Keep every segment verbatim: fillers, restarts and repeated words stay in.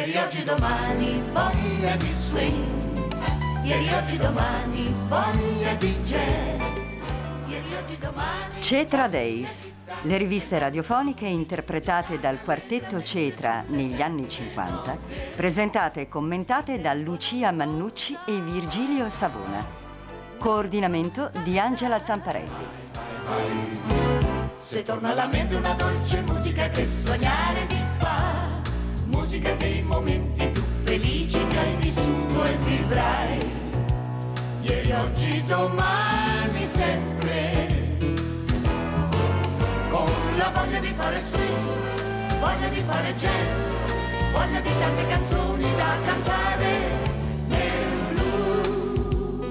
Ieri, oggi, domani, voglia di swing. Ieri, oggi, domani, voglia di jazz. Ieri, oggi, domani... Cetra Days, le riviste radiofoniche interpretate dal quartetto Cetra negli anni cinquanta, presentate e commentate da Lucia Mannucci e Virgilio Savona. Coordinamento di Angela Zamparelli. Se torna alla mente una dolce musica che sognare ti fa, musica dei momenti più felici che hai vissuto e vivrai. Ieri, oggi, domani, sempre, con la voglia di fare swing, voglia di fare jazz, voglia di tante canzoni da cantare nel blu.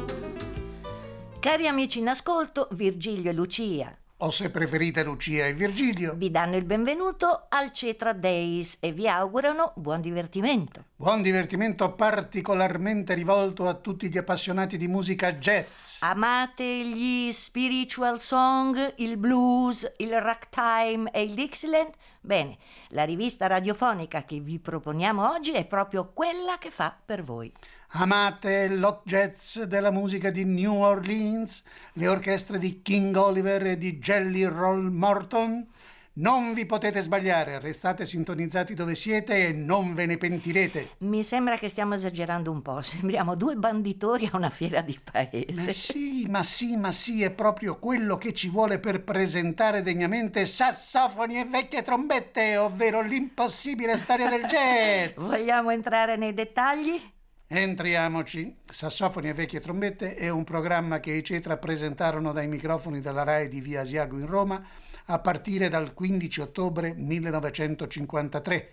Cari amici in ascolto, Virgilio e Lucia, o se preferite Lucia e Virgilio, vi danno il benvenuto al Cetra Days e vi augurano buon divertimento. Buon divertimento particolarmente rivolto a tutti gli appassionati di musica jazz. Amate gli spiritual song, il blues, il ragtime e il Dixieland? Bene, la rivista radiofonica che vi proponiamo oggi è proprio quella che fa per voi. Amate l'hot jazz della musica di New Orleans, le orchestre di King Oliver e di Jelly Roll Morton? Non vi potete sbagliare, restate sintonizzati dove siete e non ve ne pentirete. Mi sembra che stiamo esagerando un po', sembriamo due banditori a una fiera di paese. Ma sì, ma sì, ma sì, è proprio quello che ci vuole per presentare degnamente sassofoni e vecchie trombette, ovvero l'impossibile storia del jazz. Vogliamo entrare nei dettagli? Entriamoci. Sassofoni e vecchie trombette è un programma che i Cetra presentarono dai microfoni della RAI di Via Asiago in Roma a partire dal quindici ottobre millenovecentocinquantatré.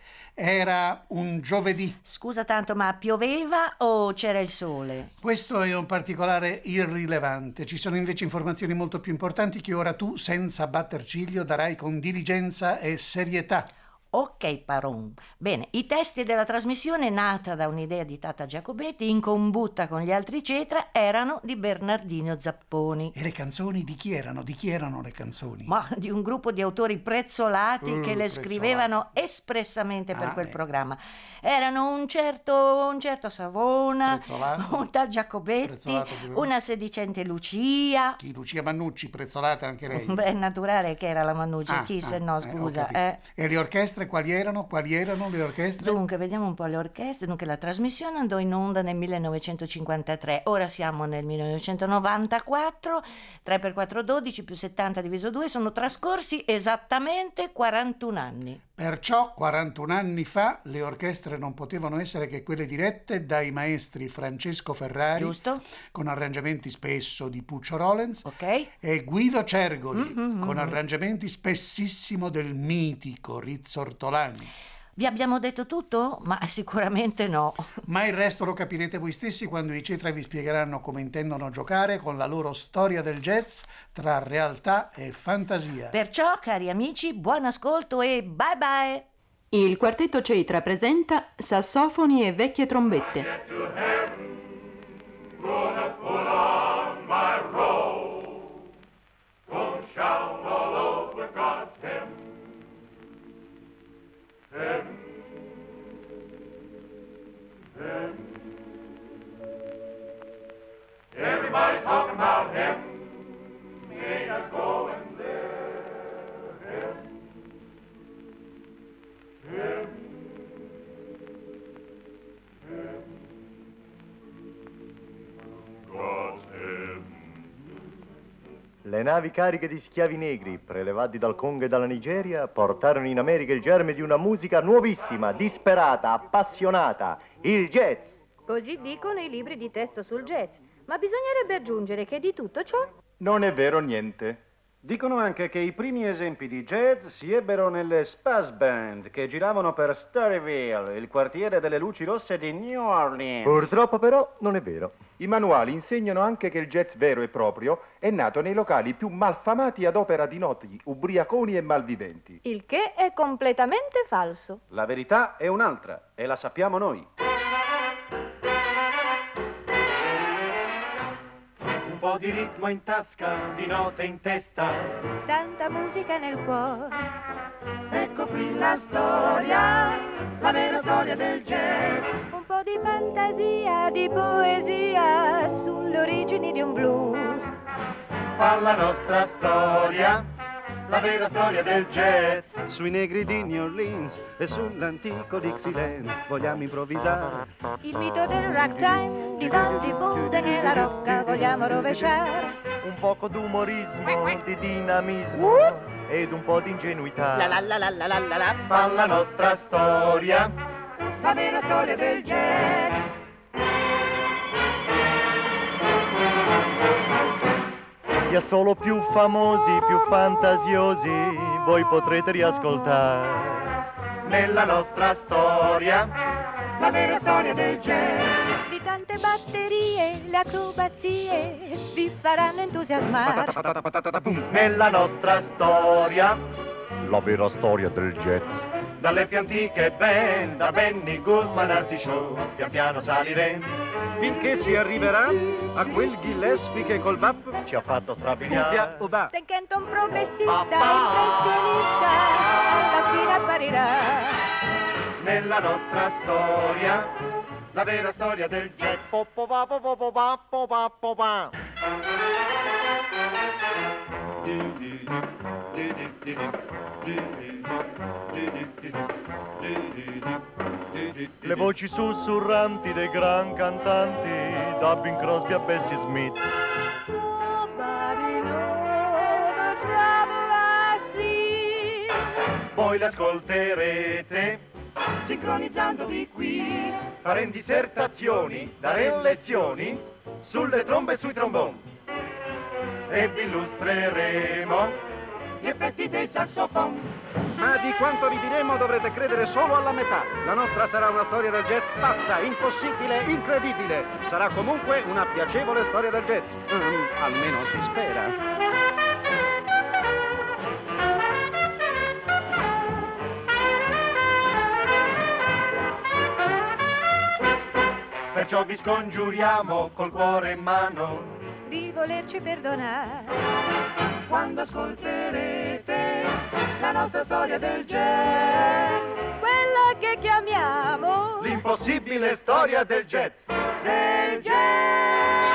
Era un giovedì. Scusa tanto, ma pioveva o c'era il sole? Questo è un particolare irrilevante. Ci sono invece informazioni molto più importanti che ora tu, senza batter ciglio, darai con diligenza e serietà. Ok, Paron. Bene, i testi della trasmissione, nata da un'idea di Tata Giacobetti, in combutta con gli altri Cetra, erano di Bernardino Zapponi. E le canzoni di chi erano? Di chi erano le canzoni? Ma di un gruppo di autori prezzolati uh, che le prezzolati. scrivevano espressamente per ah, quel eh. programma. Erano un certo, un certo Savona, Prezzolato. un tal Giacobetti, una sedicente Lucia. Chi? Lucia Mannucci, prezzolata anche lei? Beh, è naturale che era la Mannucci, ah, chi ah, se no, eh, scusa. Eh, E le orchestre quali erano? Quali erano le orchestre? Dunque, vediamo un po' le orchestre. Dunque, la trasmissione andò in onda nel millenovecentocinquantatré. Ora siamo nel millenovecentonovantaquattro. tre per quattro, dodici più settanta diviso due sono trascorsi esattamente quarantuno anni. Perciò, quarantuno anni fa, le orchestre non potevano essere che quelle dirette dai maestri Francesco Ferrari, giusto, con arrangiamenti spesso di Puccio Rollens, ok, e Guido Cergoli, mm-hmm, con mm-hmm. arrangiamenti spessissimo del mitico Rizzo Ortolani. Vi abbiamo detto tutto? Ma sicuramente no. Ma il resto lo capirete voi stessi quando i Cetra vi spiegheranno come intendono giocare con la loro storia del jazz tra realtà e fantasia. Perciò, cari amici, buon ascolto e bye bye! Il quartetto Cetra presenta Sassofoni e vecchie trombette. Everybody talking about him. Ain't a going there. Him. Him. Him. God's him. Le navi cariche di schiavi negri, prelevati dal Congo e dalla Nigeria, portarono in America il germe di una musica nuovissima, disperata, appassionata, il jazz. Così dicono i libri di testo sul jazz. Ma bisognerebbe aggiungere che di tutto ciò Non è vero niente. Dicono anche che i primi esempi di jazz si ebbero nelle Spaz Band che giravano per Storyville, il quartiere delle luci rosse di New Orleans. Purtroppo però non è vero. I manuali insegnano anche che il jazz vero e proprio è nato nei locali più malfamati ad opera di noti, ubriaconi e malviventi. il che è completamente falso. La verità è un'altra e la sappiamo noi. Un po' di ritmo in tasca, di note in testa. Tanta musica nel cuore. Ecco qui la storia, la vera storia del jazz. Un po' di fantasia, di poesia sulle origini di un blues. Fa la nostra storia, la vera storia del jazz. Sui negri di New Orleans e sull'antico Dixieland vogliamo improvvisare. Il mito del ragtime, di Van di Bunden e la rocca vogliamo rovesciare. Un poco d'umorismo, di dinamismo ed un po' di ingenuità. La la la la la la la la. Fa la nostra storia, La vera storia del jazz. gli solo più famosi, più fantasiosi, voi potrete riascoltare. Nella nostra storia, La vera storia del jazz. Di tante batterie, le acrobazie vi faranno entusiasmare. nella nostra storia, la vera storia del jazz. Dalle più antiche band, da Benny Goodman, Artie Shaw, pian piano saliremo. Finché si arriverà a quel Gillespie che col bap Ci ha fatto Ubbia, strabiliare. ubà. Stan Kenton progressista, Papà. impressionista, alla fine apparirà. Nella nostra storia, la vera storia del jazz. Po, po, pa, po, po, po, pa, po, pa, po, pa. Le voci sussurranti dei gran cantanti, da Bing Crosby a Bessie Smith. Nobody knows the trouble I see. Voi le ascolterete, Sincronizzandovi qui. faremo dissertazioni, daremo lezioni sulle trombe e sui tromboni. E vi illustreremo Gli effetti dei saxofoni. Ma di quanto vi diremo dovrete credere solo alla metà. La nostra sarà una storia del jazz pazza, impossibile, incredibile. Sarà comunque una piacevole storia del jazz. Mm, almeno si spera. Perciò vi scongiuriamo col cuore in mano Di volerci perdonare. Quando ascolterete la nostra storia del jazz. Quella che chiamiamo l'impossibile storia del jazz. Del jazz.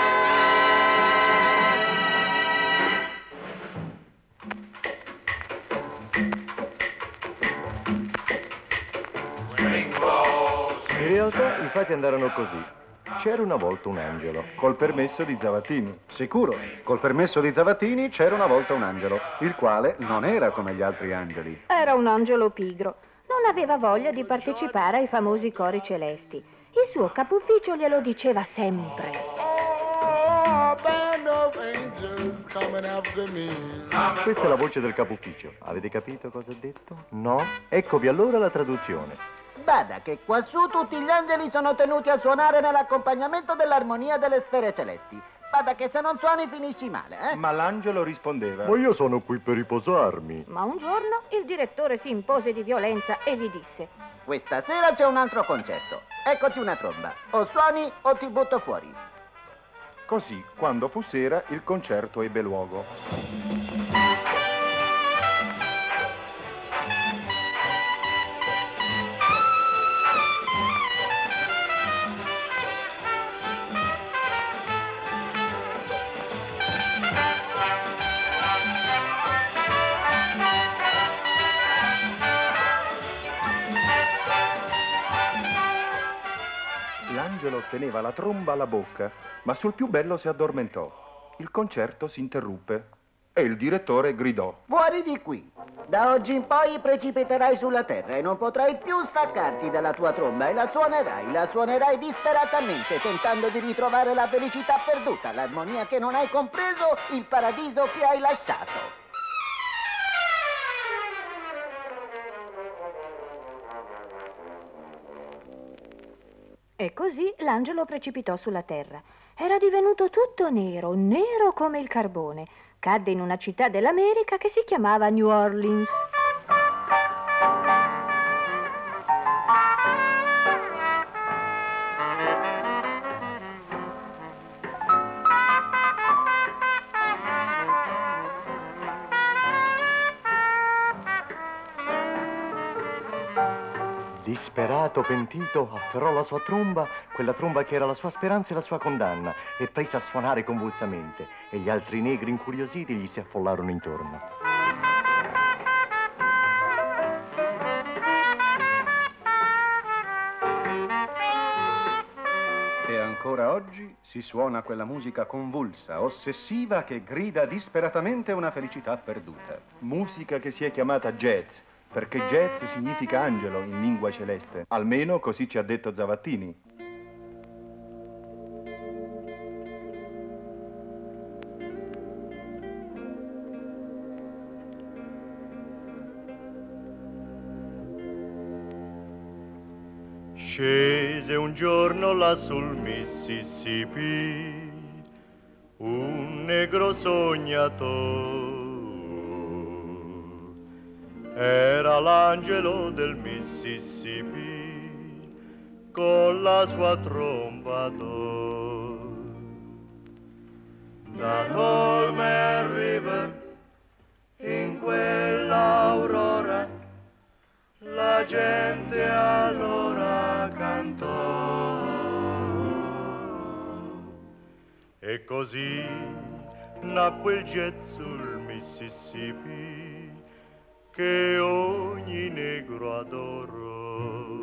In realtà i fatti andarono così. C'era una volta un angelo. Col permesso di Zavattini. Sicuro, col permesso di Zavattini c'era una volta un angelo, il quale non era come gli altri angeli. era un angelo pigro. Non aveva voglia di partecipare ai famosi cori celesti. Il suo capo ufficio glielo diceva sempre. Questa è la voce del capo ufficio. Avete capito cosa ha detto? No? Eccovi allora la traduzione. Bada che quassù tutti gli angeli sono tenuti a suonare nell'accompagnamento dell'armonia delle sfere celesti. Bada che se non suoni finisci male, eh? Ma l'angelo rispondeva. Ma io sono qui per riposarmi. Ma un giorno il direttore si impose di violenza e gli disse: Questa sera c'è un altro concerto. Eccoti una tromba. O suoni o ti butto fuori. Così, quando fu sera, il concerto ebbe luogo. L'angelo teneva la tromba alla bocca, ma sul più bello si addormentò. Il concerto si interruppe e il direttore gridò: Fuori di qui. Da oggi in poi precipiterai sulla terra e non potrai più staccarti dalla tua tromba e la suonerai, la suonerai disperatamente, tentando di ritrovare la felicità perduta, l'armonia che non hai compreso, il paradiso che hai lasciato. E così l'angelo precipitò sulla terra. Era divenuto tutto nero, nero come il carbone. Cadde in una città dell'America che si chiamava New Orleans. Disperato, pentito, afferrò la sua tromba, quella tromba che era la sua speranza e la sua condanna, e prese a suonare convulsamente, e gli altri negri incuriositi gli si affollarono intorno. E ancora oggi si suona quella musica convulsa, ossessiva, che grida disperatamente una felicità perduta. Musica che si è chiamata jazz, perché jazz significa angelo in lingua celeste. Almeno così ci ha detto Zavattini. Scese un giorno là sul Mississippi un negro sognato. Era l'angelo del Mississippi con la sua tromba d'oro. Da Tolmer River in quell'aurora la gente allora cantò. E così nacque il jazz sul Mississippi che ogni negro adorò.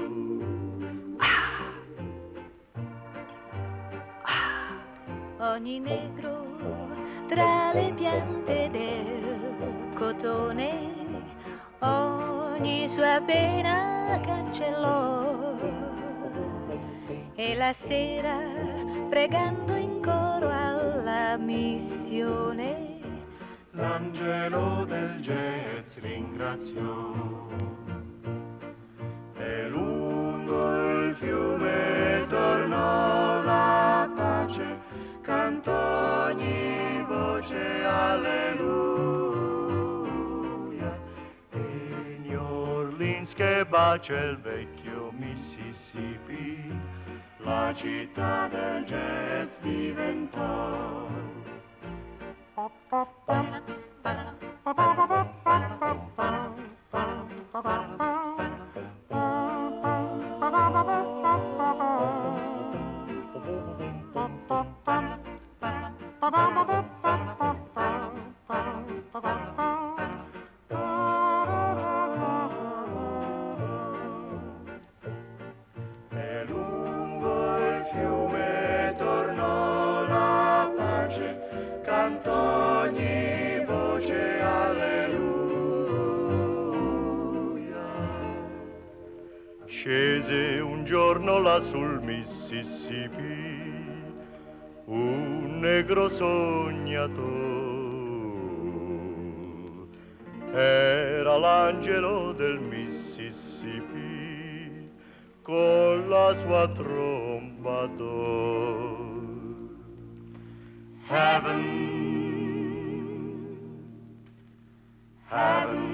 Ogni negro tra le piante del cotone ogni sua pena cancellò, e la sera pregando in coro alla missione l'angelo del jazz ringraziò. E lungo il fiume tornò la pace, cantò ogni voce alleluia. E New Orleans che bacia il vecchio Mississippi, la città del jazz diventò. E lungo il fiume tornò la pace, cantò ogni voce alleluia. Scese un giorno là sul Mississippi un negro sognato. Era l'angelo del Mississippi con la sua tromba d'oro. Heaven, heaven.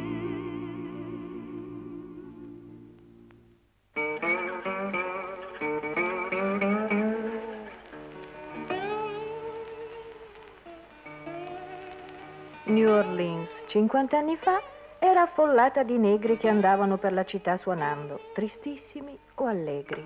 New Orleans, cinquanta anni fa, era affollata di negri che andavano per la città suonando, tristissimi o allegri.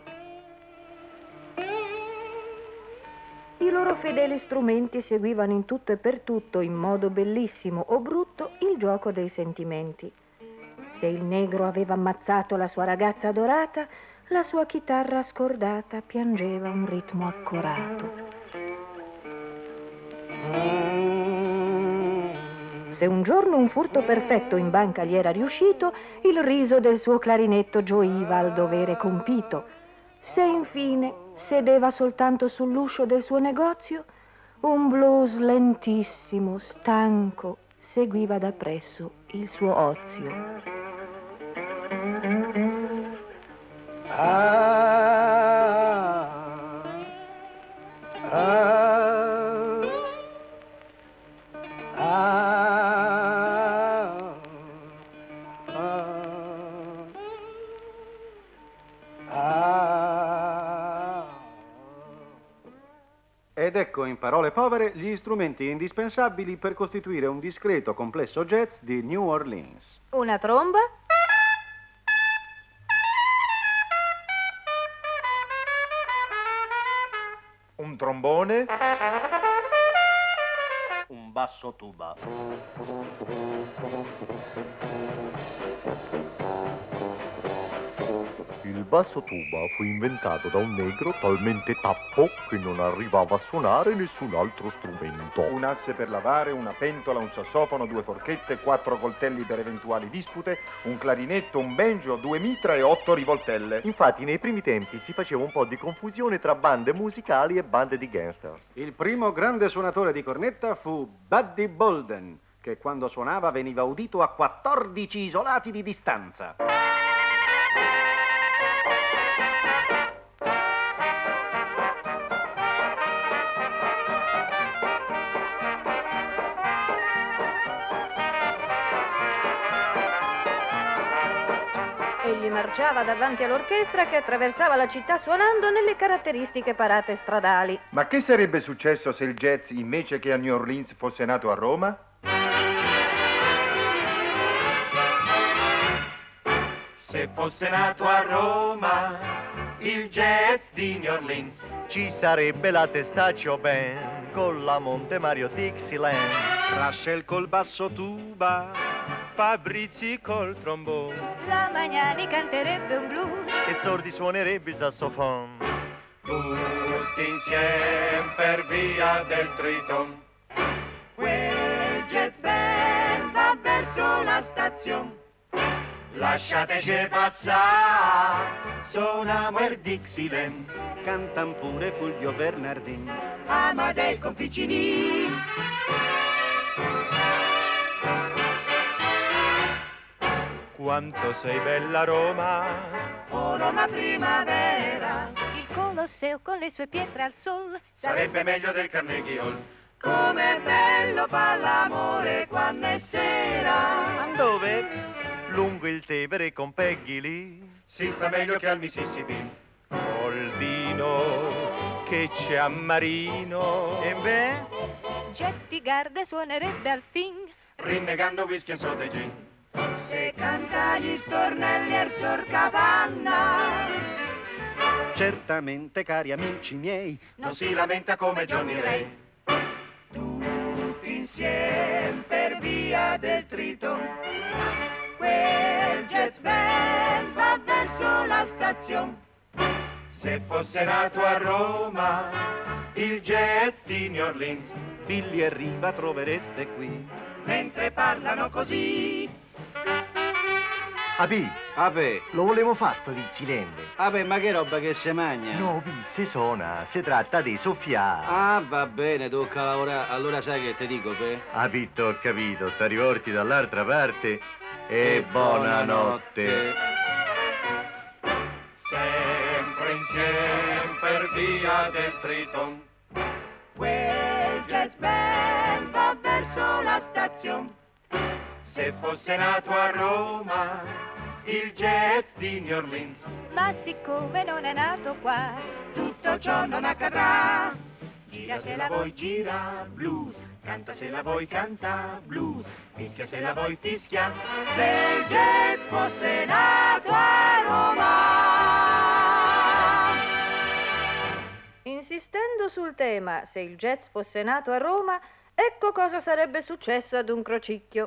I loro fedeli strumenti seguivano in tutto e per tutto, in modo bellissimo o brutto, il gioco dei sentimenti. Se il negro aveva ammazzato la sua ragazza adorata, la sua chitarra scordata piangeva un ritmo accorato. Se un giorno un furto perfetto in banca gli era riuscito, il riso del suo clarinetto gioiva al dovere compito. Se infine sedeva soltanto sull'uscio del suo negozio, un blues lentissimo, stanco, seguiva da presso il suo ozio. Ah, ah, ah, ah. Ed ecco, in parole povere, gli strumenti indispensabili per costituire un discreto complesso jazz di New Orleans. Una tromba, trombone. Un basso tuba. Il basso tuba fu inventato da un negro talmente tappo che non arrivava a suonare nessun altro strumento. Un asse per lavare, una pentola, un sassofono, due forchette, quattro coltelli per eventuali dispute, un clarinetto, un banjo, due mitra e otto rivoltelle. Infatti nei primi tempi si faceva un po' di confusione tra bande musicali e bande di gangster. Il primo grande suonatore di cornetta fu Buddy Bolden, che quando suonava veniva udito a quattordici isolati di distanza. Egli marciava davanti all'orchestra che attraversava la città suonando nelle caratteristiche parate stradali. Ma che sarebbe successo se il jazz, invece che a New Orleans, fosse nato a Roma? Se fosse nato a Roma il jazz di New Orleans, Ci sarebbe la Testaccio Band con la Monte Mario Dixieland, Russell col basso tuba, Fabrizi col trombone La Magnani canterebbe un blues e Sordi suonerebbe il sassofono. tutti insieme per via del Triton. Quel jazz band va verso la stazione. Lasciateci passare, suoniamo il Dixieland. cantan pure Fulvio Bernardin, Amadei con Piccini. Quanto sei bella Roma, Oh Roma primavera, Il Colosseo con le sue pietre al sol sarebbe meglio del Carnegie Hall. Com'è bello fa l'amore quando è sera. dove? Lungo il Tevere con Peggy lì, Si sta meglio che al Mississippi. col vino che c'è a Marino. E beh, Jetty Garda suonerebbe al fin Rinnegando whisky e soda e gin. Se canta gli stornelli er sor Cavanna, certamente cari amici miei, non si lamenta come Johnny Ray. Tutti insieme per via del Triton, quel jazz band va verso la stazione. Se fosse nato a Roma il jazz di New Orleans, Billy e Riva trovereste qui. mentre parlano così. Abì, Vabbè, lo volevo fare sto Dixieland. vabbè, ma che roba che si magna? No, Bì, si suona, si tratta di soffiare. Ah, va bene, tocca lavorare. Allora sai che ti dico, pe? Abì, ho capito, ti riporti dall'altra parte e buonanotte. Sempre insieme per via del Triton, quel jazz band va verso la stazione. Se fosse nato a Roma il jazz di New Orleans, Ma siccome non è nato qua tutto ciò non accadrà. Gira se la vuoi gira blues, canta se la vuoi canta blues, fischia se la vuoi fischia. Se il jazz fosse nato a Roma. Insistendo sul tema, se il jazz fosse nato a Roma, ecco cosa sarebbe successo ad un crocicchio.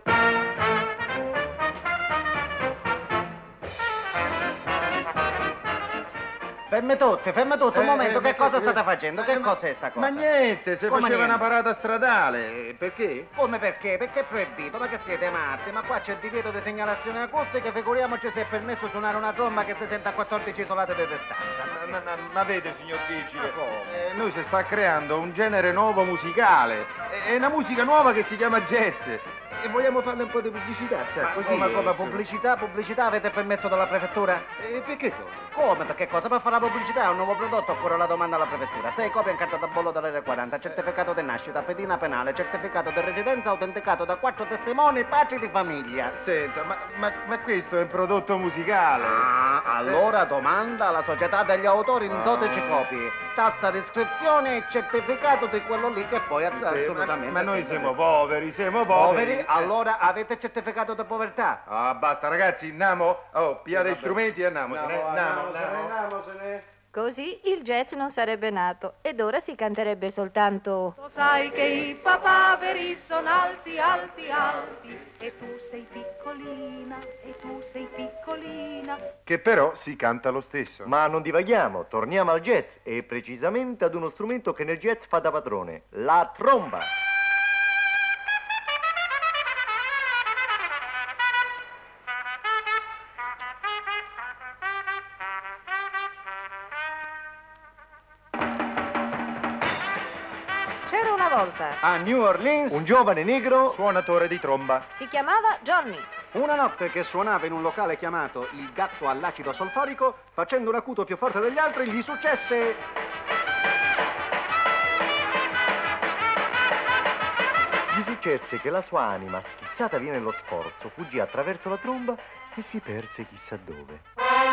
Ferme tutte, ferme tutte, un Eh, momento, eh, che eh, cosa eh, state eh, facendo? ma- Che ma- cos'è sta cosa? Ma niente, se Come faceva niente? una parata stradale. Perché? Come perché? Perché è proibito? Ma che siete matti? Ma qua c'è il divieto di segnalazione acustica, figuriamoci se è permesso suonare una tromba che si sente a quattordici isolate di distanza. Ma, ma- ma vede, signor Vigile, Ma come? eh, noi si sta creando un genere nuovo musicale. È è una musica nuova che si chiama jazz. E vogliamo farle un po' di pubblicità, sa, Ma così. come, eh, come, insomma. pubblicità? Pubblicità avete permesso dalla prefettura? E perché tu? Come? Perché cosa? Per fare la pubblicità a un nuovo prodotto occorre la domanda alla prefettura. sei copie in carta da bollo dall'R quaranta, certificato di nascita, pedina penale, certificato di residenza autenticato da quattro testimoni padri di famiglia. Senta, ma, ma- ma questo è un prodotto musicale. Ah, allora domanda alla società degli autori in dodici copie. Tassa di iscrizione e certificato di quello lì che poi Sì, assolutamente... ma, ma noi sì, siamo sì. poveri, siamo poveri. Poveri? Allora avete certificato di povertà? Ah, basta ragazzi, andiamo. Oh, pigliate gli strumenti e andiamo. se ne- Andiamo, andiamo, andiamo, andiamo. se ne- Così il jazz non sarebbe nato ed ora si canterebbe soltanto... Lo sai che i papaveri sono alti, alti, alti, e tu sei piccolina, e tu sei piccolina. Che però si canta lo stesso. Ma non divaghiamo, torniamo al jazz e precisamente ad uno strumento che nel jazz fa da padrone, la tromba. C'era una volta, A New Orleans, Un giovane negro Suonatore di tromba. si chiamava Johnny. una notte che suonava in un locale chiamato Il gatto all'acido solforico, facendo un acuto più forte degli altri, gli successe... gli successe che la sua anima, schizzata via nello sforzo, fuggì attraverso la tromba e si perse chissà dove.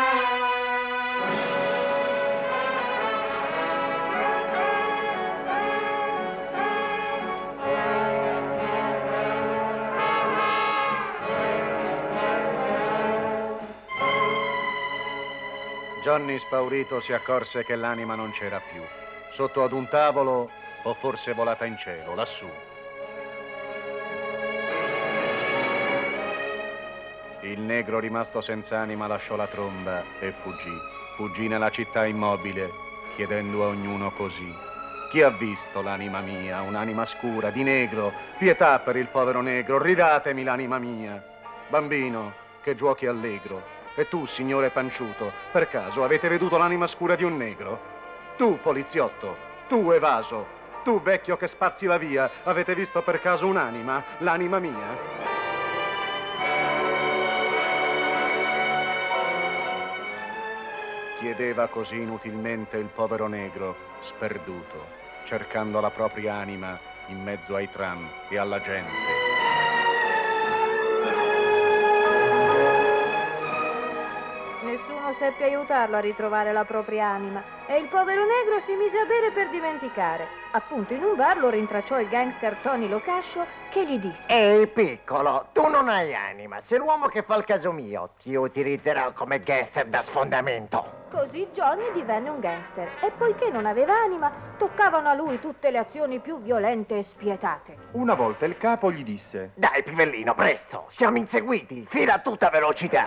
Johnny, spaurito, si accorse che l'anima non c'era più. Sotto ad un tavolo, o forse volata in cielo, lassù. Il negro, rimasto senza anima, lasciò la tromba e fuggì. Fuggì nella città immobile, chiedendo a ognuno così: chi ha visto l'anima mia, un'anima scura, di negro? Pietà per il povero negro, ridatemi l'anima mia. Bambino, che giochi allegro. E tu, signore panciuto, per caso avete veduto l'anima scura di un negro? Tu, poliziotto, tu, evaso, tu, vecchio che spazzi la via, avete visto per caso un'anima, l'anima mia? Chiedeva così inutilmente il povero negro, sperduto, cercando la propria anima in mezzo ai tram e alla gente. Nessuno seppe aiutarlo a ritrovare la propria anima e il povero negro si mise a bere per dimenticare. Appunto in un bar lo rintracciò il gangster Tony Locascio che gli disse: Ehi piccolo, tu non hai anima, sei l'uomo che fa il caso mio, ti utilizzerò come gangster da sfondamento. Così Johnny divenne un gangster e poiché non aveva anima, toccavano a lui tutte le azioni più violente e spietate. Una volta il capo gli disse: Dai pivellino, presto, siamo inseguiti, fila a tutta velocità.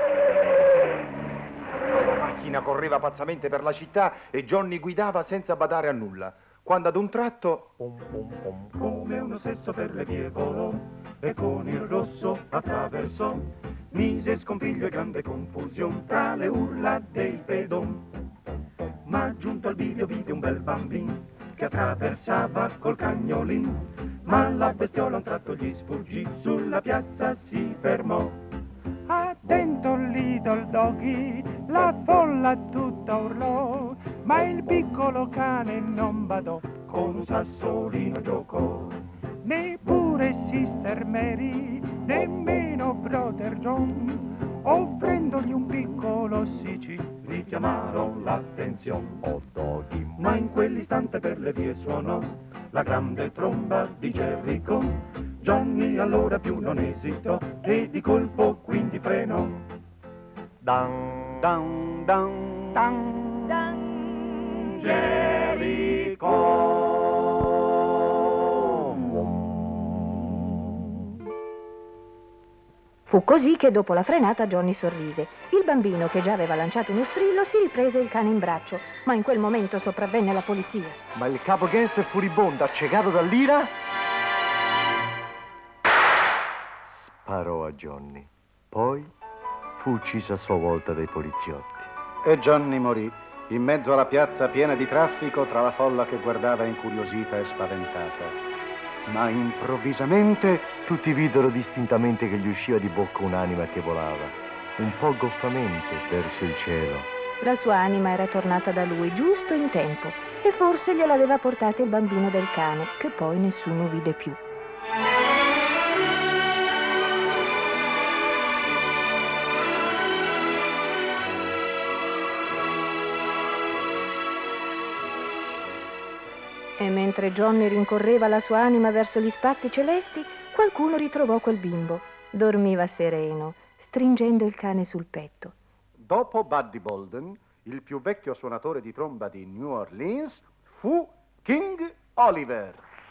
La macchina correva pazzamente per la città e Johnny guidava senza badare a nulla, quando ad un tratto... Pum, pum, pum, Come uno stesso per le vie volò e con il rosso attraversò, mise scompiglio e grande confusione tra le urla dei pedon. Ma giunto al bivio vide un bel bambino che attraversava col cagnolin, ma la bestiola a un tratto gli sfuggì, sulla piazza si fermò. Attento Little Doggy, la folla tutta urlò, ma il piccolo cane non badò, Con un sassolino giocò. neppure Sister Mary, nemmeno Brother John, offrendogli un piccolo sì, Richiamarono l'attenzione, oh Doggy, ma in quell'istante per le vie suonò la grande tromba di Jericho. Johnny allora più non esitò e di colpo quindi frenò. Dan, dan, dan, Dan, Dan Jericho. Fu così che dopo la frenata Johnny sorrise. Il bambino, che già aveva lanciato uno strillo, si riprese il cane in braccio, ma in quel momento sopravvenne la polizia. Ma il capo gangster furibondo, accecato dall'ira, sparò a Johnny. Poi fu ucciso a sua volta dai poliziotti. E Johnny morì in mezzo alla piazza piena di traffico tra la folla che guardava incuriosita e spaventata. Ma improvvisamente tutti videro distintamente che gli usciva di bocca un'anima che volava, un po' goffamente verso il cielo. La sua anima era tornata da lui giusto in tempo e forse gliel'aveva portata il bambino del cane, che poi nessuno vide più. E mentre Johnny rincorreva la sua anima verso gli spazi celesti, qualcuno ritrovò quel bimbo. Dormiva sereno, stringendo il cane sul petto. Dopo Buddy Bolden, Il più vecchio suonatore di tromba di New Orleans fu King Oliver.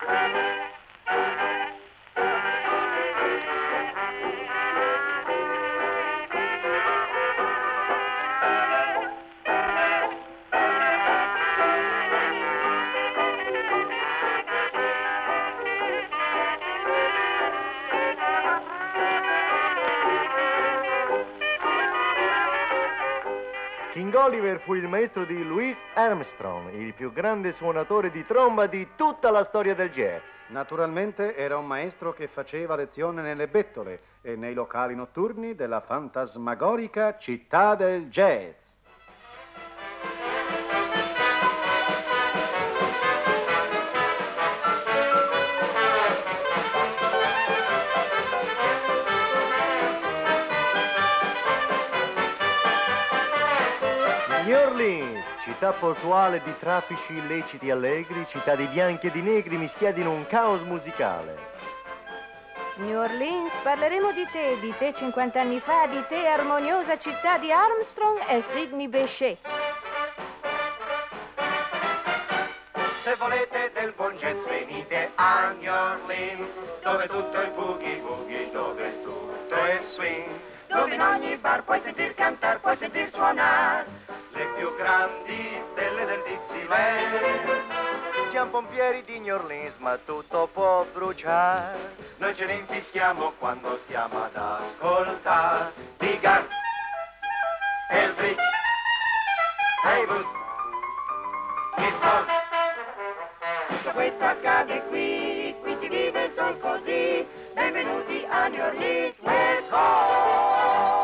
King Oliver fu il maestro di Louis Armstrong, il più grande suonatore di tromba di tutta la storia del jazz. Naturalmente era un maestro che faceva lezione nelle bettole e nei locali notturni della fantasmagorica città del jazz. New Orleans, città portuale di traffici illeciti allegri, città di bianchi e di negri mischiati in un caos musicale. New Orleans, parleremo di te, di te cinquanta anni fa, di te armoniosa città di Armstrong e Sidney Bechet. Se volete del buon jazz venite a New Orleans, dove tutto è boogie boogie, dove tutto è swing, dove in ogni bar puoi sentir cantar, puoi sentir suonar le più grandi stelle del Dixieland. Siamo pompieri di New Orleans, ma tutto può bruciare. Noi ce ne infischiamo quando stiamo ad ascoltare di Gun, Elvis, Haywood, Gibson. Tutto questo accade qui, qui si vive sol così. Benvenuti a New Orleans, let's go!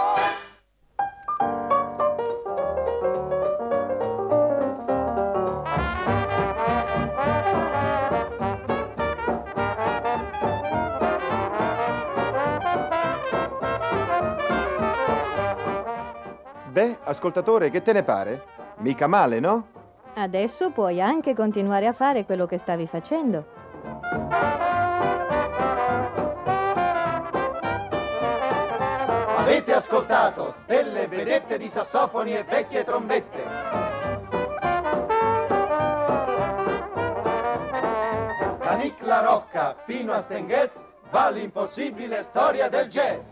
Beh, ascoltatore, che te ne pare? Mica male, no? Adesso puoi anche continuare a fare quello che stavi facendo. Avete ascoltato Stelle, vedette di sassofoni e vecchie trombette. Da Nick La Rocca fino a Stan Getz va l'impossibile storia del jazz.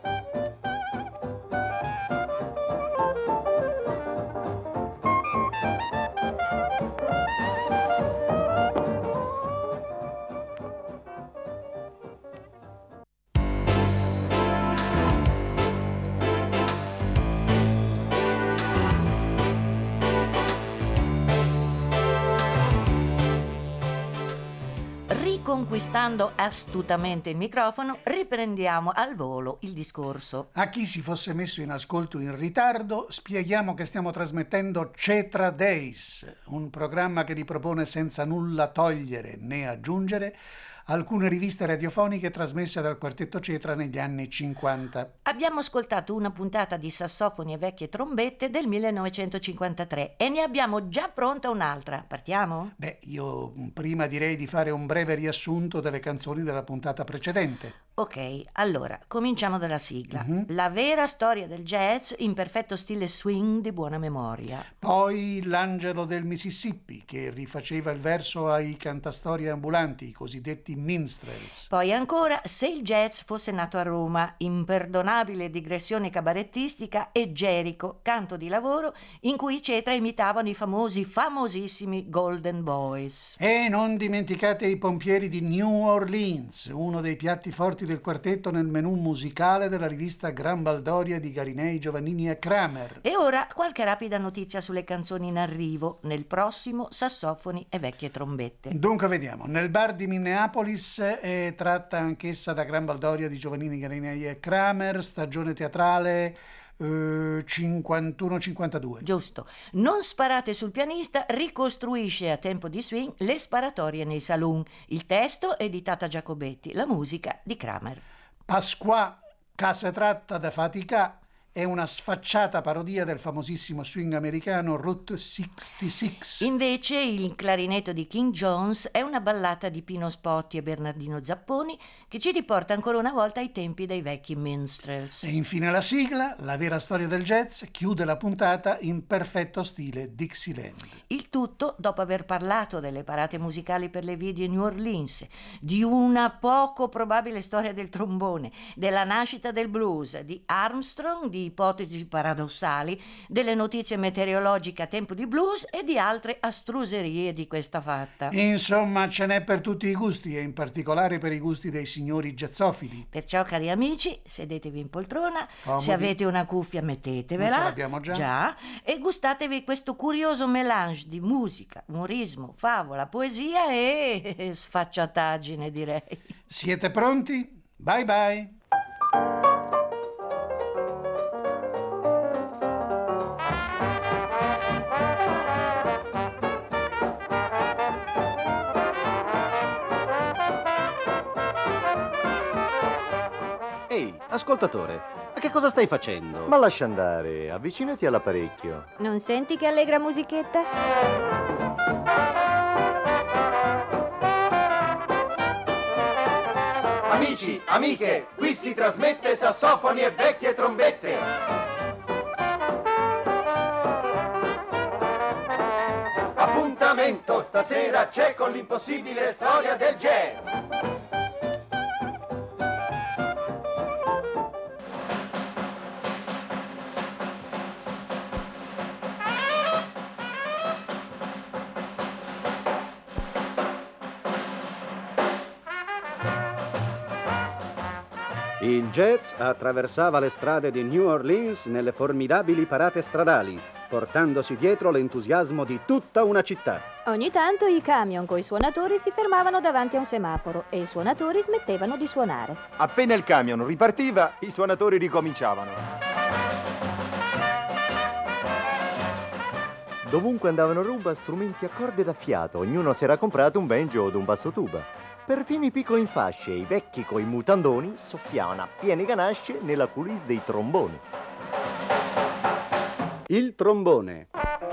Riconquistando astutamente il microfono, riprendiamo al volo il discorso. A chi si fosse messo in ascolto in ritardo, spieghiamo che stiamo trasmettendo Cetra Days, un programma che ripropone senza nulla togliere né aggiungere alcune riviste radiofoniche trasmesse dal Quartetto Cetra negli anni cinquanta. Abbiamo ascoltato una puntata di sassofoni e vecchie trombette del millenovecentocinquantatré e ne abbiamo già pronta un'altra. Partiamo? Beh, io prima direi di fare un breve riassunto delle canzoni della puntata precedente. Ok, allora, cominciamo dalla sigla. Mm-hmm. La vera storia del jazz in perfetto stile swing di buona memoria. Poi L'Angelo del Mississippi, che rifaceva il verso ai cantastorie ambulanti, i cosiddetti minstrels. Poi ancora Se il jazz fosse nato a Roma, imperdonabile digressione cabarettistica, e Gerico, canto di lavoro, in cui i Cetra imitavano i famosi, famosissimi Golden Boys. E non dimenticate i pompieri di New Orleans, uno dei piatti forti del quartetto nel menù musicale della rivista Gran Baldoria di Garinei, Giovannini e Kramer. E ora qualche rapida notizia sulle canzoni in arrivo nel prossimo Sassofoni e vecchie trombette. Dunque vediamo, nel bar di Minneapolis è tratta anch'essa da Gran Baldoria di Giovannini, Garinei e Kramer, stagione teatrale eh, cinquantuno cinquantadue. Giusto. Non sparate sul pianista ricostruisce a tempo di swing le sparatorie nei saloon. Il testo è di Tata Giacobetti, la musica di Kramer. Pasqua, casa tratta da fatica, è una sfacciata parodia del famosissimo swing americano Route sessantasei. Invece il clarinetto di King Jones è una ballata di Pino Spotti e Bernardino Zapponi che ci riporta ancora una volta ai tempi dei vecchi minstrels. E infine la sigla, la vera storia del jazz, chiude la puntata in perfetto stile Dixieland. Il tutto dopo aver parlato delle parate musicali per le vie di New Orleans, di una poco probabile storia del trombone, della nascita del blues, di Armstrong, di ipotesi paradossali, delle notizie meteorologiche a tempo di blues e di altre astruserie di questa fatta. Insomma, ce n'è per tutti i gusti e in particolare per i gusti dei signori jazzofili. Perciò, cari amici, sedetevi in poltrona, Comodi. Se avete una cuffia mettetevela. Non ce l'abbiamo già. Già, e gustatevi questo curioso melange di musica, umorismo, favola, poesia e sfacciataggine, direi. Siete pronti? Bye bye! Ehi, ascoltatore, ma che cosa stai facendo? Ma lascia andare, avvicinati all'apparecchio. Non senti che allegra musichetta? Amici, amiche, qui si trasmette sassofoni e vecchie trombette. Appuntamento stasera c'è con l'impossibile storia del jazz. Il jazz attraversava le strade di New Orleans nelle formidabili parate stradali, portandosi dietro l'entusiasmo di tutta una città. Ogni tanto i camion coi suonatori si fermavano davanti a un semaforo e i suonatori smettevano di suonare. Appena il camion ripartiva, i suonatori ricominciavano. Dovunque andavano a ruba strumenti a corde da fiato, ognuno si era comprato un banjo o un basso tuba. Perfino i piccoli in fasce e i vecchi coi mutandoni soffiavano a piene ganasce nella coulisse dei tromboni. Il trombone.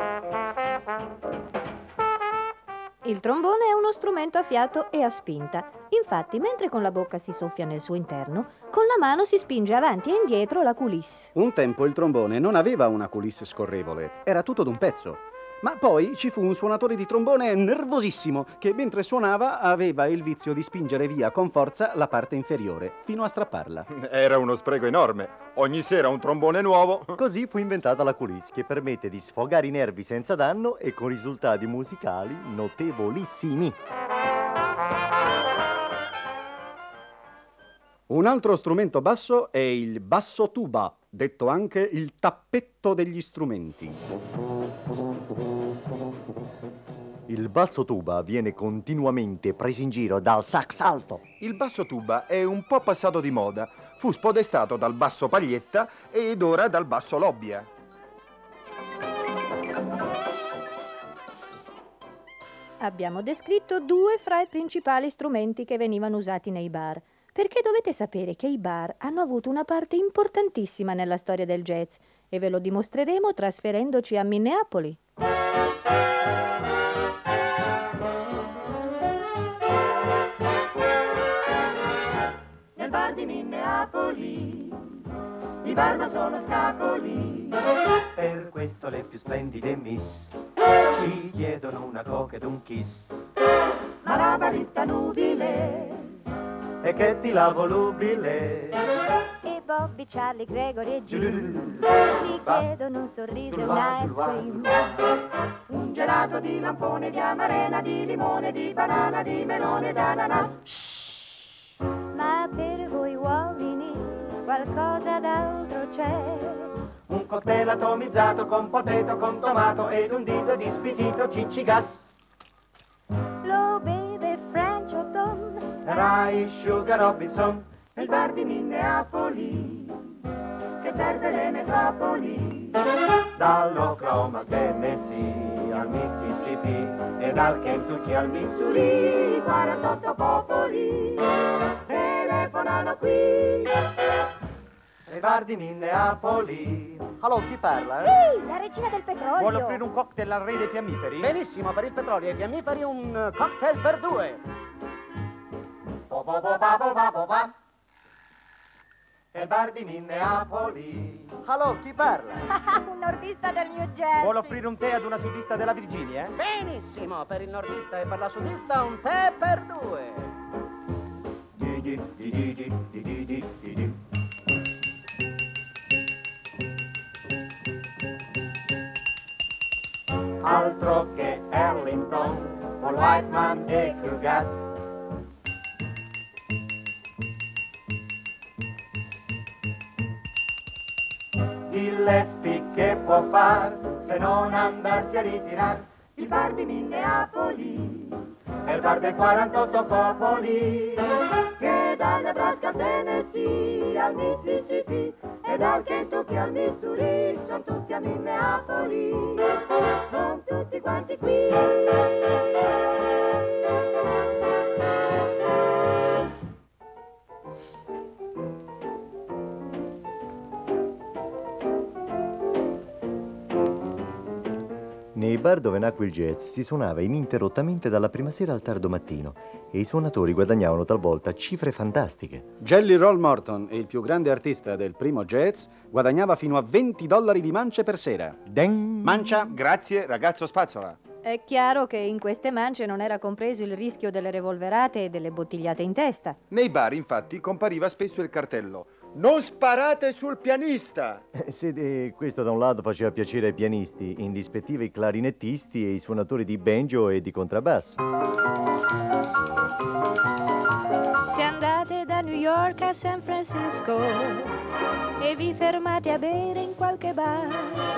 Il trombone è uno strumento a fiato e a spinta. Infatti, mentre con la bocca si soffia nel suo interno, con la mano si spinge avanti e indietro la coulisse. Un tempo il trombone non aveva una coulisse scorrevole, era tutto d'un pezzo. Ma poi ci fu un suonatore di trombone nervosissimo che mentre suonava aveva il vizio di spingere via con forza la parte inferiore, fino a strapparla. Era uno spreco enorme. Ogni sera un trombone nuovo. Così fu inventata la coulisse, che permette di sfogare i nervi senza danno e con risultati musicali notevolissimi. Un altro strumento basso è il basso tuba, detto anche il tappetto degli strumenti. Il basso tuba viene continuamente preso in giro dal sax alto. Il basso tuba è un po' passato di moda. Fu spodestato dal basso paglietta ed ora dal basso lobbia. Abbiamo descritto due fra i principali strumenti che venivano usati nei bar, perché dovete sapere che i bar hanno avuto una parte importantissima nella storia del jazz e ve lo dimostreremo trasferendoci a Minneapolis. Nel bar di Minneapolis i barman sono scapoli. Per questo le più splendide miss ci chiedono una coca ed un kiss. Ma la barista nubile e che ti la volubile. E Bobby, Charlie, Gregory e Jim mi chiedono un sorriso e un ice cream. Un gelato di lampone, di amarena, di limone, di banana, di melone, d'ananas. Ma per voi uomini qualcosa d'altro c'è. Un cocktail atomizzato con potato, con tomato ed un dito di squisito ciccigas. Lo beve French o Tom, Rai Sugar Robinson. Nel bar di Minneapolis che serve le metropoli. Dall'Oklahoma al Tennessee al Mississippi e dal Kentucky al Missouri, quarantotto popoli telefonano qui. nei bar di Minneapoli. Allo, chi parla? Ehi, la regina del petrolio. Vuole offrire un cocktail al re dei fiammiferi? Benissimo, per il petrolio e i fiammiferi un eh, cocktail per due. Bo bo bo ba bo ba bo ba. È il bar di Minneapoli. Allo, chi parla? Un nordista del New Jersey. Vuole offrire un tè ad una sudista della Virginia? Benissimo, per il nordista e per la sudista un tè per due. Di di di di di di di di di di. Altro che Arlington, Paul Whiteman e Krugat. Gillespie che può far se non andarsi a ritirare? Il bar di Minneapoli è il bar dei quarantotto popoli, che dal Nebraska al Tennessee al Mississippi e dal Kentucky al Missouri sono tutti a Minneapoli, sono tutti quanti qui. Nei bar dove nacque il jazz si suonava ininterrottamente dalla prima sera al tardo mattino e i suonatori guadagnavano talvolta cifre fantastiche. Jelly Roll Morton, il più grande artista del primo jazz, guadagnava fino a venti dollari di mance per sera. Den. Mancia? Grazie, ragazzo spazzola. È chiaro che in queste mance non era compreso il rischio delle revolverate e delle bottigliate in testa. Nei bar, infatti, compariva spesso il cartello: non sparate sul pianista! Se eh, questo da un lato faceva piacere ai pianisti, indispettiva i clarinettisti e i suonatori di banjo e di contrabbasso. Se andate da New York a San Francisco e vi fermate a bere in qualche bar,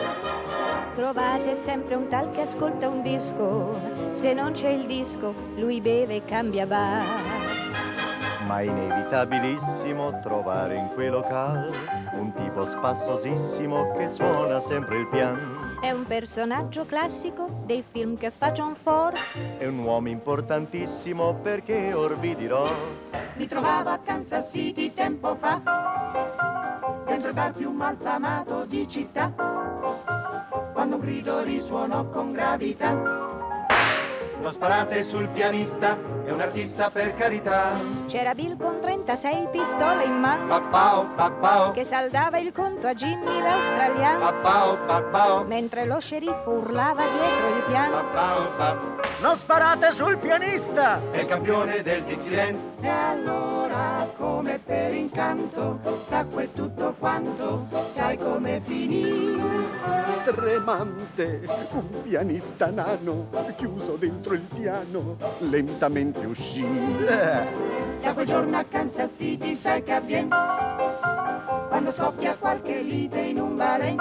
trovate sempre un tal che ascolta un disco. Se non c'è il disco, lui beve e cambia bar. Ma è inevitabilissimo trovare in quei locali un tipo spassosissimo che suona sempre il piano. È un personaggio classico dei film che fa John Ford. È un uomo importantissimo perché or vi dirò. Mi trovavo a Kansas City tempo fa, dentro il bar più malfamato di città, quando un grido risuonò con gravità: non sparate sul pianista, è un artista per carità. C'era Bill con trentasei pistole in mano, Papao, papao, che saldava il conto a Jimmy l'australiano, papao, papao, mentre lo sceriffo urlava dietro il piano: papao, papao. Non sparate sul pianista! È il campione del Dixieland. E allora, come per incanto, tacque tutto quanto, sai come finì? Tremante, un pianista nano, chiuso dentro il piano, lentamente uscì. Da quel giorno a Kansas City sai che avviene, quando scoppia qualche lite in un balè,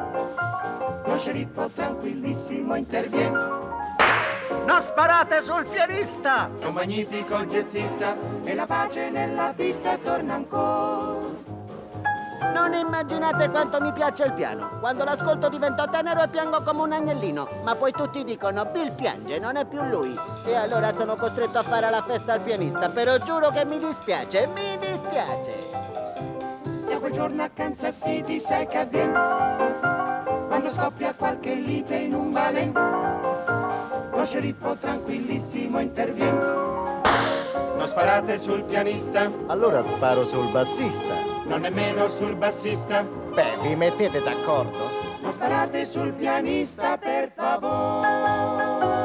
lo sceriffo tranquillissimo interviene: non sparate sul pianista! è un magnifico jazzista e la pace nella pista torna ancora. Non immaginate quanto mi piace il piano. Quando l'ascolto divento tenero e piango come un agnellino. Ma poi tutti dicono: Bill piange, non è più lui. E allora sono costretto a fare la festa al pianista. Però giuro che mi dispiace, mi dispiace. Da quel giorno a Kansas City sai che avviene, quando scoppia qualche lite in un balè, lo sceriffo tranquillissimo interviene: non sparate sul pianista, Allora sparo sul bassista. non nemmeno sul bassista. Beh, vi mettete d'accordo? Non sparate sul pianista, per favore.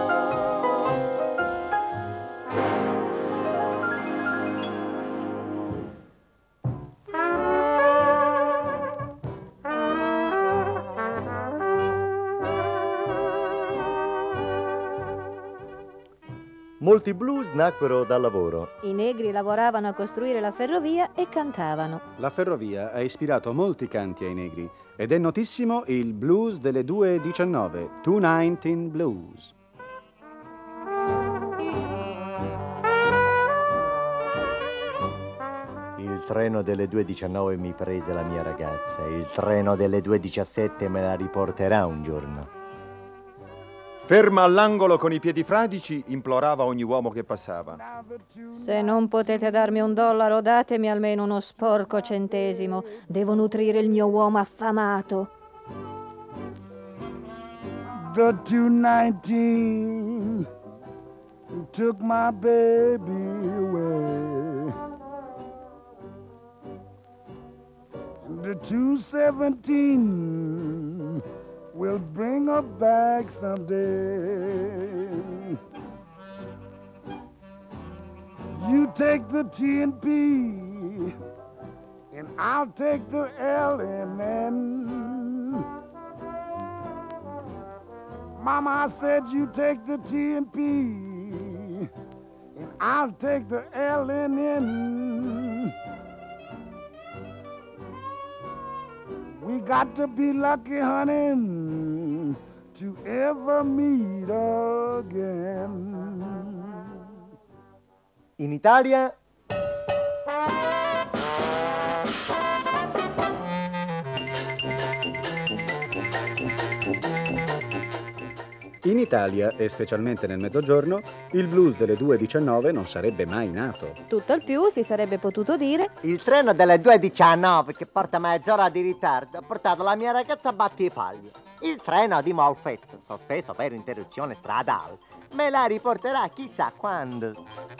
Molti blues nacquero dal lavoro. I negri lavoravano a costruire la ferrovia e cantavano. La ferrovia ha ispirato molti canti ai negri ed è notissimo il blues delle due diciannove, due diciannove Blues. Il treno delle due diciannove mi prese la mia ragazza. Il treno delle due diciassette me la riporterà un giorno. Ferma all'angolo con i piedi fradici, implorava ogni uomo che passava. Se non potete darmi un dollaro, datemi almeno uno sporco centesimo. Devo nutrire il mio uomo affamato. The two nineteen took my baby away. The two seventeen will bring her back someday. You take the T and P, and I'll take the L and N. Mama, I said you take the T and P, and I'll take the L and N. We got to be lucky, honey, to ever meet again. In Italia... In Italia, e specialmente nel mezzogiorno, il blues delle due e diciannove non sarebbe mai nato. Tutto al più si sarebbe potuto dire: il treno delle due e diciannove che porta mezz'ora di ritardo ha portato la mia ragazza a Battipaglia. Il treno di Molfetta, sospeso per interruzione stradale, me la riporterà chissà quando.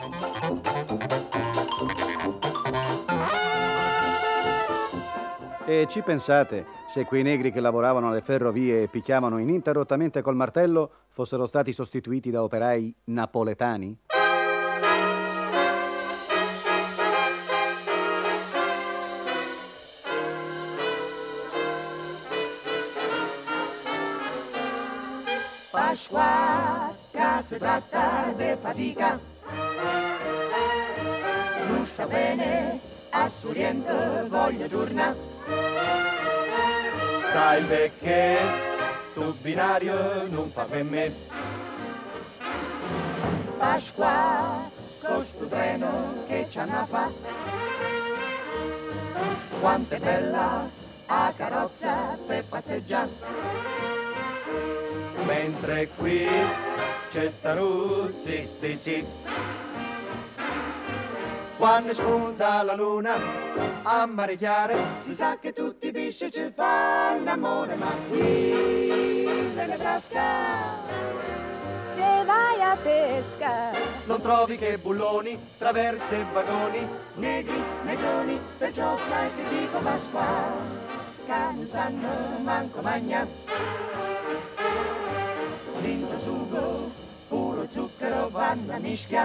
E ci pensate se quei negri che lavoravano alle ferrovie e picchiavano ininterrottamente col martello fossero stati sostituiti da operai napoletani? Pasqua, che si tratta di fatica, non sta bene, a Suriente voglio tornare. Sai perché sto binario non fa per me? Pasqua, con sto treno che c'ha na fa, quanto è bella la carrozza per passeggiare. Mentre qui c'è sta russi sti sì. Quando spunta la luna a mare chiare, si sa che tutti i pesci ci fanno amore, ma qui nelle Nebraska, se vai a pesca, non trovi che bulloni, traverse e vagoni, negri, negroni, perciò sai che dico Pasqua, che non sanno manco magna. Vinto sugo, puro zucchero vanno a mischia.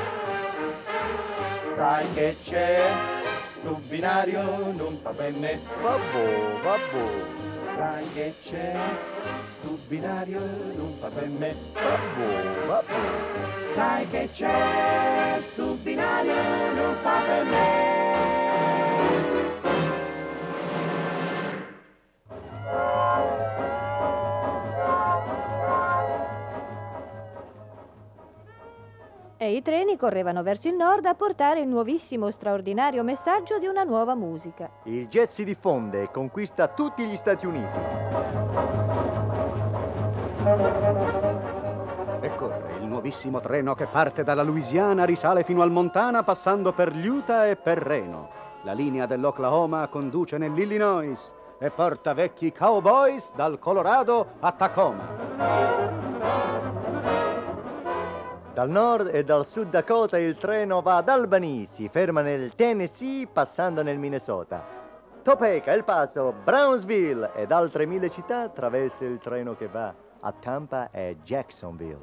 Sai che c'è, sto binario non fa per me. Vabbò, vabbò. Sai che c'è, sto binario non fa per me. Vabbò, vabbò. Sai che c'è, sto binario non fa per me. E i treni correvano verso il nord a portare il nuovissimo straordinario messaggio di una nuova musica. Il jazz si diffonde e conquista tutti gli Stati Uniti. E corre il nuovissimo treno che parte dalla Louisiana, risale fino al Montana, passando per Utah e per Reno. La linea dell'Oklahoma conduce nell'Illinois e porta vecchi cowboys dal Colorado a Tacoma. Dal nord e dal Sud Dakota il treno va ad Albany, si ferma nel Tennessee passando nel Minnesota. Topeka, El Paso, Brownsville ed altre mille città attraversa il treno che va a Tampa e Jacksonville.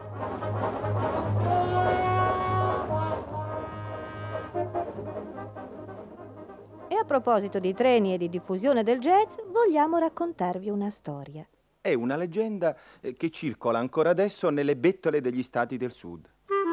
E a proposito di treni e di diffusione del jazz, vogliamo raccontarvi una storia. È una leggenda che circola ancora adesso nelle bettole degli stati del sud.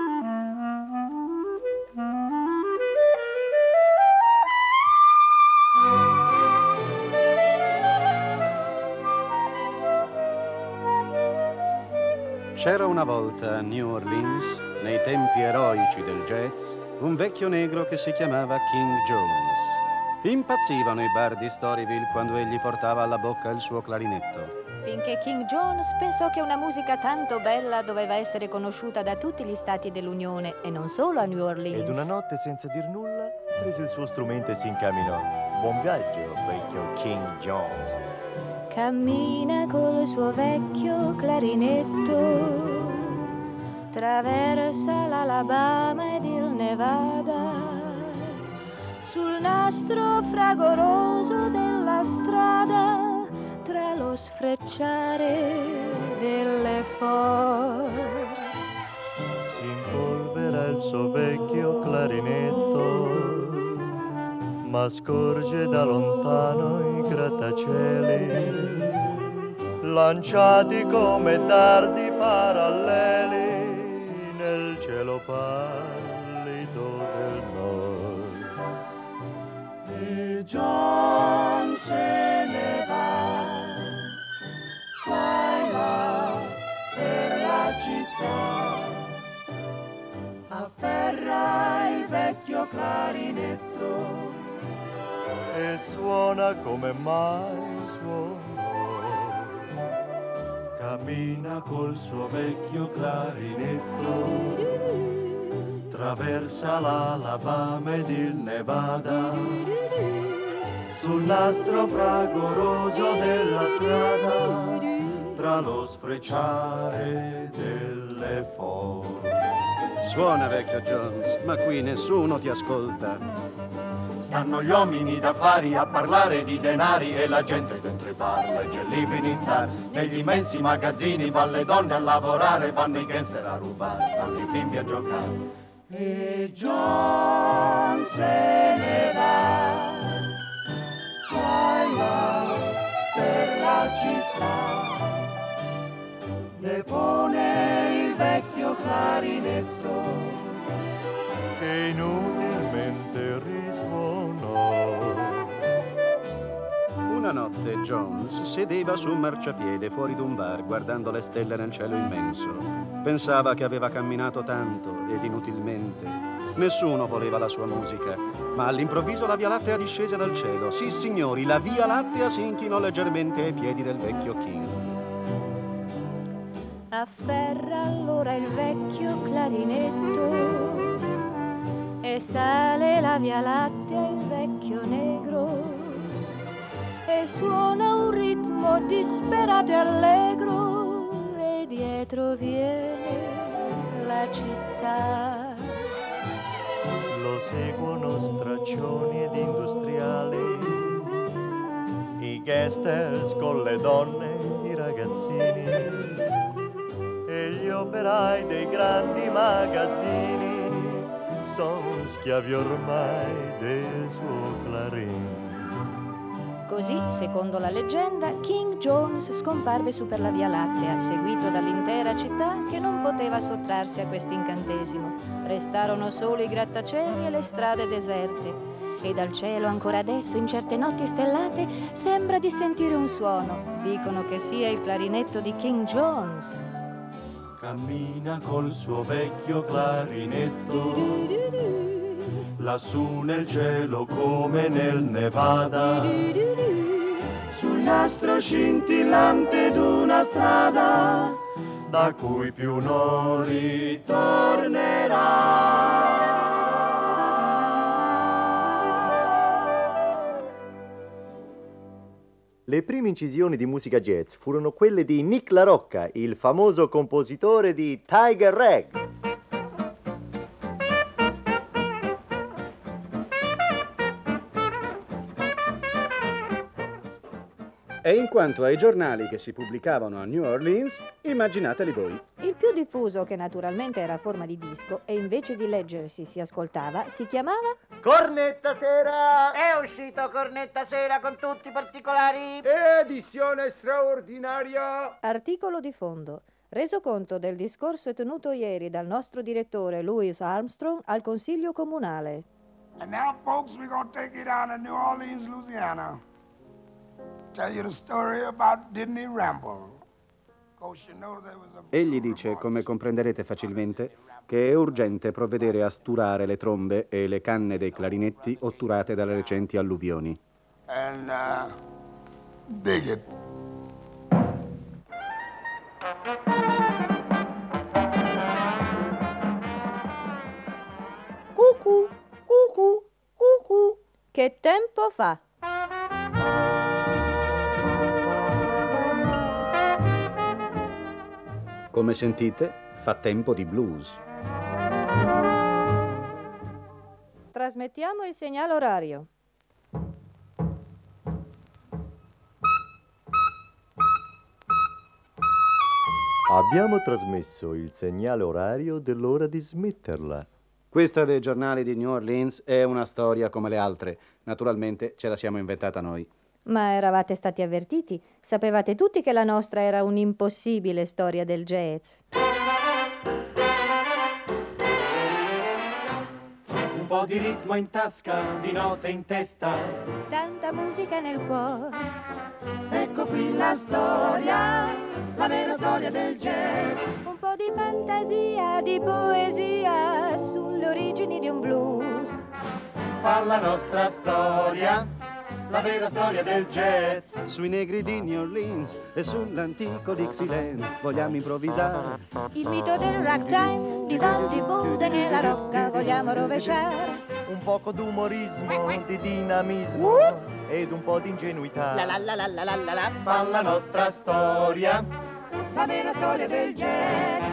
C'era una volta a New Orleans, nei tempi eroici del jazz, un vecchio negro che si chiamava King Jones. Impazzivano i bar di Storyville quando egli portava alla bocca il suo clarinetto. Finché King Jones pensò che una musica tanto bella doveva essere conosciuta da tutti gli stati dell'Unione e non solo a New Orleans. Ed una notte, senza dir nulla, prese il suo strumento e si incamminò. Buon viaggio, vecchio King Jones. Cammina col suo vecchio clarinetto, traversa l'Alabama ed il Nevada, sul nastro fragoroso della strada, tra lo sfrecciare delle Ford. Si impolvera il suo vecchio clarinetto, ma scorge da lontano i grattacieli, lanciati come dardi paralleli nel cielo pallido del nord. E John se ne va, qua e là per la città, afferra il vecchio clarinetto e suona come mai suonò. Cammina col suo vecchio clarinetto, traversa l'Alabama ed il Nevada, sul nastro fragoroso della strada, tra lo sfrecciare delle Ford. Suona, vecchio Jones, ma qui nessuno ti ascolta. Stanno gli uomini d'affari a parlare di denari e la gente dentro i bar legge l'Evening Star. Negli immensi magazzini vanno le donne a lavorare, vanno i gangster a rubare, vanno i bimbi a giocare. E John se ne va, qua e là per la città, ne pone il vecchio clarinetto che inutilmente risuonò. Una notte Jones sedeva su un marciapiede fuori d'un bar guardando le stelle nel cielo immenso. Pensava che aveva camminato tanto ed inutilmente. Nessuno voleva la sua musica, ma all'improvviso la Via Lattea discese dal cielo. Sì, signori, la Via Lattea si inchinò leggermente ai piedi del vecchio King. Afferra allora il vecchio clarinetto e sale la Via Lattea il vecchio negro e suona un ritmo disperato e allegro e dietro viene la città. Lo seguono straccioni ed industriali, i gangsters con le donne, i ragazzini e gli operai dei grandi magazzini son schiavi ormai del suo clarin. Così, secondo la leggenda, King Jones scomparve su per la Via Lattea, seguito dall'intera città che non poteva sottrarsi a quest'incantesimo. Restarono solo i grattacieli e le strade deserte. E dal cielo ancora adesso, in certe notti stellate, sembra di sentire un suono. Dicono che sia il clarinetto di King Jones. Cammina col suo vecchio clarinetto, lassù nel cielo come nel Nevada, sul nastro scintillante d'una strada da cui più non ritornerà. Le prime incisioni di musica jazz furono quelle di Nick La Rocca, il famoso compositore di Tiger Rag. E in quanto ai giornali che si pubblicavano a New Orleans, immaginateli voi. Il più diffuso, che naturalmente era a forma di disco e invece di leggersi si ascoltava, si chiamava Cornetta Sera! È uscito Cornetta Sera con tutti i particolari. Edizione straordinaria! Articolo di fondo. Reso conto del discorso tenuto ieri dal nostro direttore Louis Armstrong al Consiglio Comunale. And now, folks, we're gonna take you down to New Orleans, Louisiana. Tell you the story about Disney Ramble. Egli dice, come comprenderete facilmente, che è urgente provvedere a sturare le trombe e le canne dei clarinetti otturate dalle recenti alluvioni. And uh, dig it. Cucù, cucù, cucù. Che tempo fa? Come sentite, fa tempo di blues. Trasmettiamo il segnale orario. Abbiamo trasmesso il segnale orario dell'ora di smetterla. Questa dei giornali di New Orleans è una storia come le altre. Naturalmente ce la siamo inventata noi. Ma eravate stati avvertiti? Sapevate tutti che la nostra era un'impossibile storia del jazz. Un po' di ritmo in tasca, di note in testa. Tanta musica nel cuore. Ecco qui la storia, la vera storia del jazz. Un po' di fantasia, di poesia sulle origini di un blues. Fa la nostra storia, la vera storia del jazz. Sui negri di New Orleans e sull'antico Dixieland vogliamo improvvisare. Il mito del ragtime, di Bounty Boone e la rocca vogliamo rovesciare. Un poco d'umorismo, di dinamismo uh! ed un po' di ingenuità. La la la la la la la la. Fa la nostra storia, la vera storia del jazz.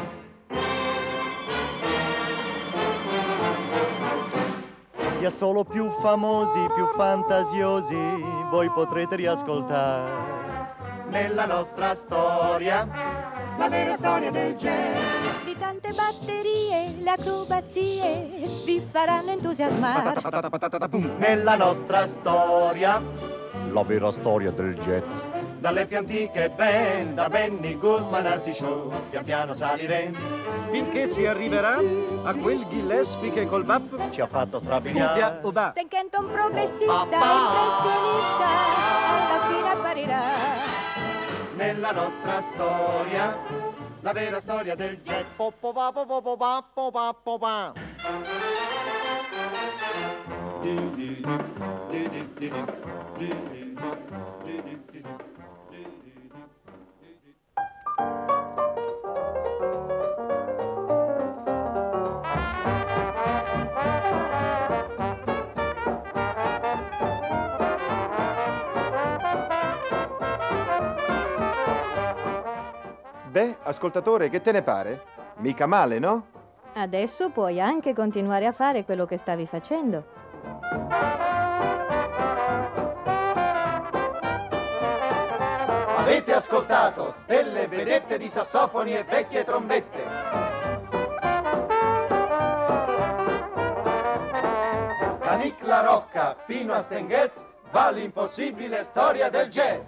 Gli solo più famosi, più fantasiosi, voi potrete riascoltare. Nella nostra storia, la vera storia del jazz. Di tante batterie, le acrobazie vi faranno entusiasmare. Nella nostra storia, la vera storia del jazz. Dalle più antiche band, da Benny Goodman Artie Shaw, pian piano saliremo, finché si arriverà a quel Gillespie che col bap ci ha fatto strabiliare. Stan Kenton progressista, impressionista, alla fine apparirà. Nella nostra storia, la vera storia del jazz. Beh, ascoltatore, che te ne pare? Mica male, no? Adesso puoi anche continuare a fare quello che stavi facendo. Avete ascoltato Stelle, vedette di sassofoni e vecchie trombette. Da Nick La Rocca fino a Stan Getz va l'impossibile storia del jazz.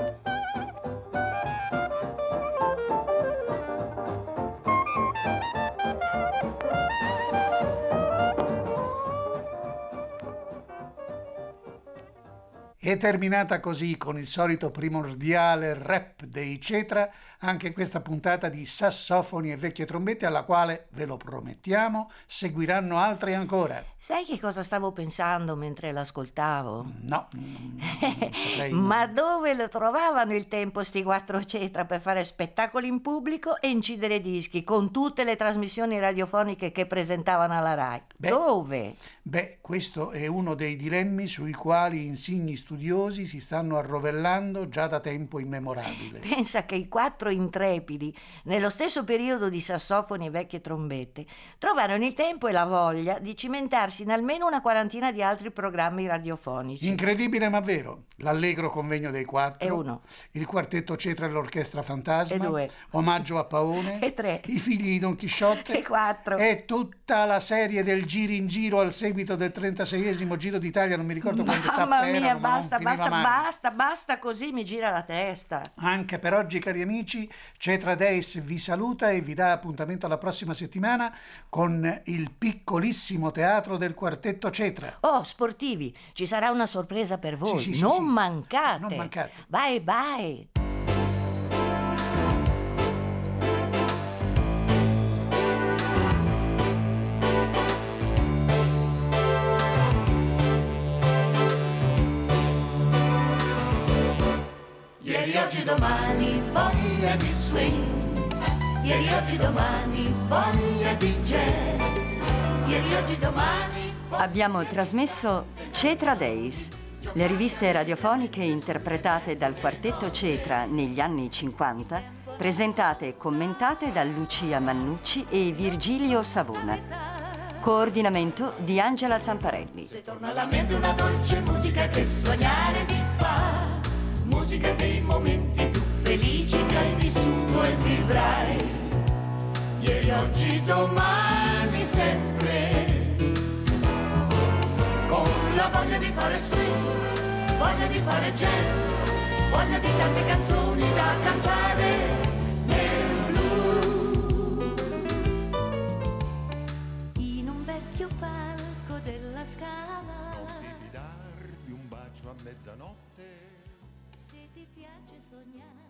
È terminata così, con il solito primordiale rap dei Cetra, anche questa puntata di Sassofoni e vecchie trombette, alla quale, ve lo promettiamo, seguiranno altre ancora. Sai che cosa stavo pensando mentre l'ascoltavo? No, non saprei. Ma dove lo trovavano il tempo sti quattro Cetra per fare spettacoli in pubblico e incidere dischi con tutte le trasmissioni radiofoniche che presentavano alla Rai? Beh, dove? Beh, questo è uno dei dilemmi sui quali insigni studiosi si stanno arrovellando già da tempo immemorabile. Pensa che i quattro intrepidi, nello stesso periodo di Sassofoni e vecchie trombette, trovarono il tempo e la voglia di cimentarsi in almeno una quarantina di altri programmi radiofonici. Incredibile ma vero. L'Allegro Convegno dei Quattro. E uno. Il Quartetto Cetra e l'Orchestra Fantasma. E due. Omaggio a Paone. E tre. I Figli di Don Chisciotte. E quattro. E tutta la serie del Giro in Giro al seguito del trentaseiesimo Giro d'Italia, non mi ricordo quante tappe erano. Mamma mia, basta, basta, mai. basta, basta, così mi gira la testa. Anche per oggi, cari amici, Cetra Deis vi saluta e vi dà appuntamento alla prossima settimana con il piccolissimo teatro del Quartetto Cetra. Oh, sportivi, ci sarà una sorpresa per voi. Sì, sì, sì, non sì. mancate. Non mancate. Bye bye. oggi, domani, voglia di swing. Ieri, oggi, domani, voglia di jazz. Ieri, oggi, domani. Abbiamo trasmesso Cetra Days, le riviste radiofoniche interpretate dal quartetto Cetra negli anni cinquanta, presentate e commentate da Lucia Mannucci e Virgilio Savona. Coordinamento di Angela Zamparelli. Se torna alla mente una dolce musica che sognare ti fa, musica dei momenti più felici che hai vissuto e vivrai. Ieri, oggi, domani, sempre, con la voglia di fare swing, voglia di fare jazz, voglia di tante canzoni da cantare nel blues. In un vecchio palco della Scala, non ti fidar di un bacio a mezzanotte. se ti piace sognare.